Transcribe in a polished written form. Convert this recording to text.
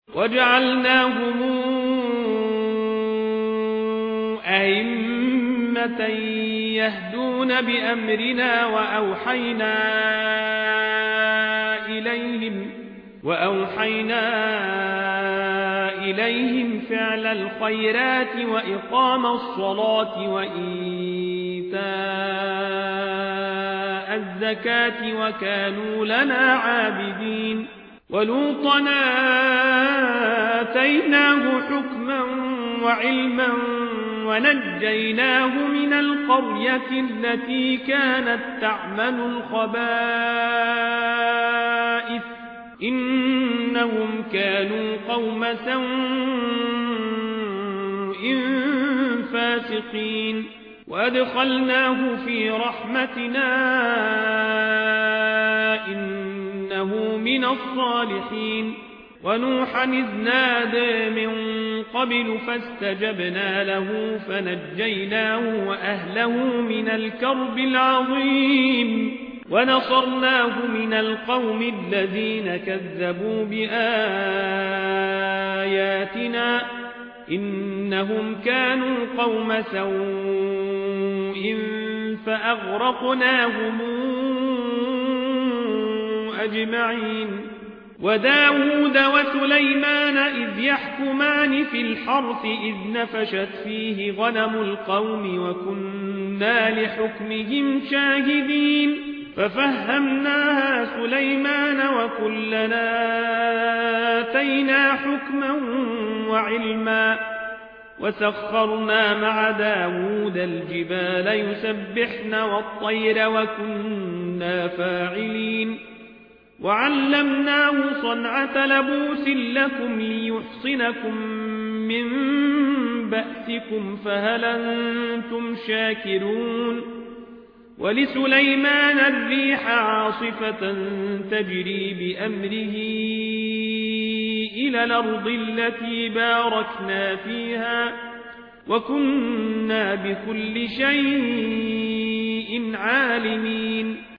وجعلناهم أئمة يهدون بأمرنا وأوحينا إليهم فعل الخيرات وإقام الصلاة وإيتاء الزكاة وكانوا لنا عابدين ولوطا آتيناه حكما وعلما ونجيناه من القرية التي كانت تعمل الخبائث إنهم كانوا قوم سوء فاسقين وأدخلناه في رحمتنا إنه من الصالحين ونوحا إذ نادى من قبل فاستجبنا له فنجيناه وأهله من الكرب العظيم ونصرناه من القوم الذين كذبوا بآياتنا إنهم كانوا قوم سوء فأغرقناهم أجمعين وداود وسليمان إذ يحكمان في الحرث إذ نفشت فيه غنم القوم وكنا لحكمهم شاهدين ففهمناها سليمان وكلنا آتينا حكما وعلما وسخرنا مع داود الجبال يسبحن والطير وكنا فاعلين وعلمناه صنعة لبوس لكم ليحصنكم من بأسكم فهل أنتم شاكرون ولسليمان الريح عاصفة تجري بأمره إلى الأرض التي باركنا فيها وكنا بكل شيء عالمين